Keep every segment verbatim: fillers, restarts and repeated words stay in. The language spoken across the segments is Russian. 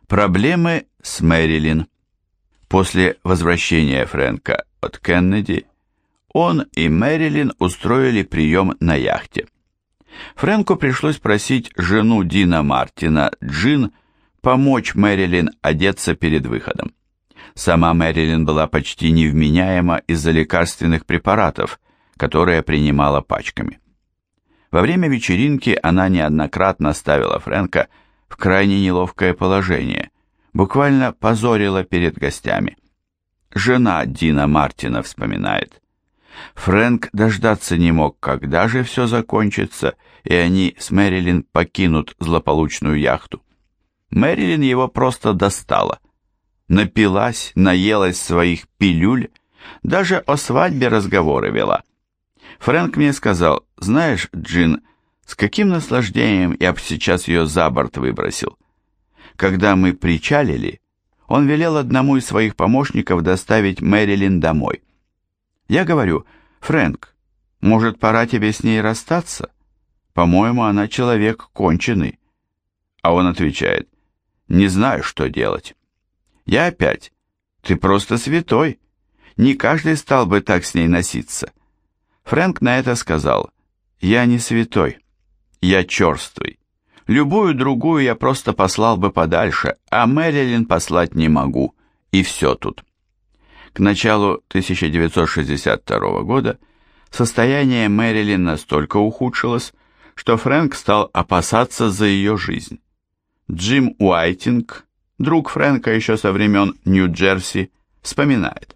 Проблемы с Мэрилин. После возвращения Фрэнка от Кеннеди он и Мэрилин устроили прием на яхте. Фрэнку пришлось просить жену Дина Мартина, Джин, помочь Мэрилин одеться перед выходом. Сама Мэрилин была почти невменяема из-за лекарственных препаратов, которые принимала пачками. Во время вечеринки она неоднократно ставила Фрэнка в крайне неловкое положение, буквально позорила перед гостями. Жена Дина Мартина вспоминает: Фрэнк дождаться не мог, когда же все закончится, и они с Мэрилин покинут злополучную яхту. Мэрилин его просто достала. Напилась, наелась своих пилюль, даже о свадьбе разговоры вела. Фрэнк мне сказал: знаешь, Джин, с каким наслаждением я бы сейчас ее за борт выбросил. Когда мы причалили, он велел одному из своих помощников доставить Мэрилин домой. Я говорю: Фрэнк, может, пора тебе с ней расстаться? По-моему, она человек конченый. А он отвечает: не знаю, что делать. Я опять: ты просто святой. Не каждый стал бы так с ней носиться. Фрэнк на это сказал: я не святой, я черствый. Любую другую я просто послал бы подальше, а Мэрилин послать не могу, и все тут. К началу тысяча девятьсот шестьдесят второго года состояние Мэрилин настолько ухудшилось, что Фрэнк стал опасаться за ее жизнь. Джим Уайтинг, друг Фрэнка еще со времен Нью-Джерси, вспоминает: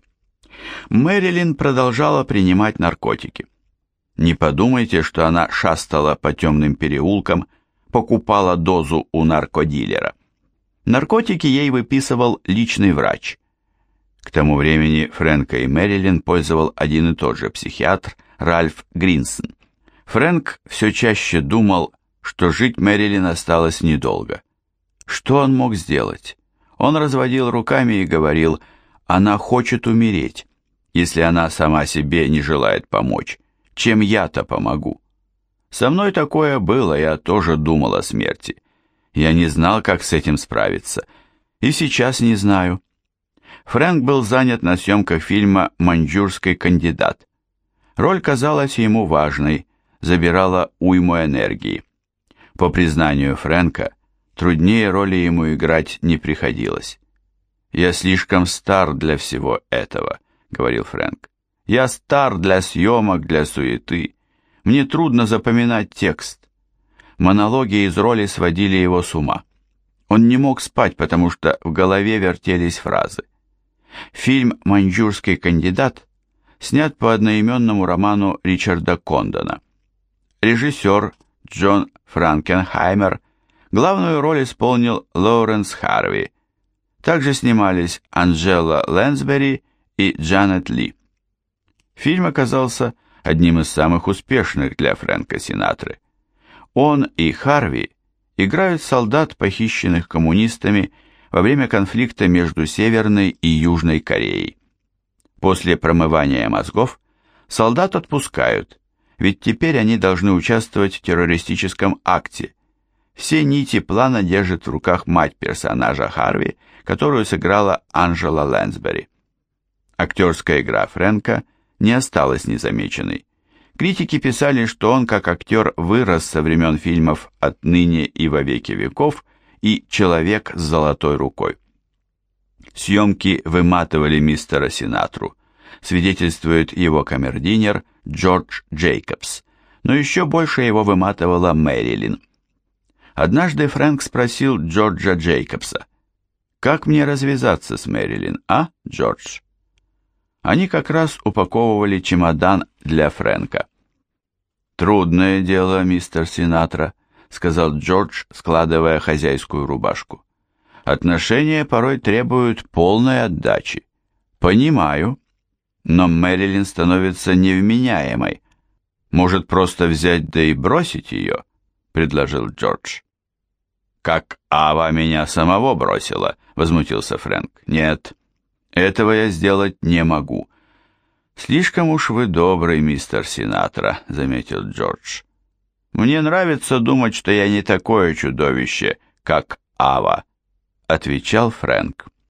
Мэрилин продолжала принимать наркотики. Не подумайте, что она шастала по темным переулкам, покупала дозу у наркодилера. Наркотики ей выписывал личный врач. К тому времени Фрэнка и Мэрилин пользовал один и тот же психиатр Ральф Гринсон. Фрэнк все чаще думал, что жить Мэрилин осталось недолго. Что он мог сделать? Он разводил руками и говорил: она хочет умереть, если она сама себе не желает помочь. Чем я-то помогу? Со мной такое было, я тоже думал о смерти. Я не знал, как с этим справиться. И сейчас не знаю. Фрэнк был занят на съемках фильма «Маньчжурский кандидат». Роль казалась ему важной, забирала уйму энергии. По признанию Фрэнка, труднее роли ему играть не приходилось. «Я слишком стар для всего этого», — говорил Фрэнк. «Я стар для съемок, для суеты. Мне трудно запоминать текст». Монологи из роли сводили его с ума. Он не мог спать, потому что в голове вертелись фразы. Фильм «Маньчжурский кандидат» снят по одноименному роману Ричарда Кондона. Режиссер Джон Франкенхаймер, главную роль исполнил Лоуренс Харви. Также снимались Анджела Лэнсбери и Джанет Ли. Фильм оказался одним из самых успешных для Фрэнка Синатры. Он и Харви играют солдат, похищенных коммунистами во время конфликта между Северной и Южной Кореей. После промывания мозгов солдат отпускают, ведь теперь они должны участвовать в террористическом акте. Все нити плана держит в руках мать персонажа Харви, которую сыграла Анджела Лэнсбери. Актерская игра Фрэнка не осталась незамеченной. Критики писали, что он как актер вырос со времен фильмов «Отныне и во веки веков» и «Человек с золотой рукой». Съемки выматывали мистера Синатру, свидетельствует его камердинер Джордж Джейкобс, но еще больше его выматывала Мэрилин. Однажды Фрэнк спросил Джорджа Джейкобса: «Как мне развязаться с Мэрилин, а, Джордж?» Они как раз упаковывали чемодан для Фрэнка. «Трудное дело, мистер Синатра», — сказал Джордж, складывая хозяйскую рубашку. «Отношения порой требуют полной отдачи. Понимаю, но Мэрилин становится невменяемой. Может, просто взять да и бросить ее?» — предложил Джордж. «Как Ава меня самого бросила», — возмутился Фрэнк. «Нет, этого я сделать не могу». «Слишком уж вы добрый, мистер Синатра», — заметил Джордж. «Мне нравится думать, что я не такое чудовище, как Ава. отвечал Фрэнк.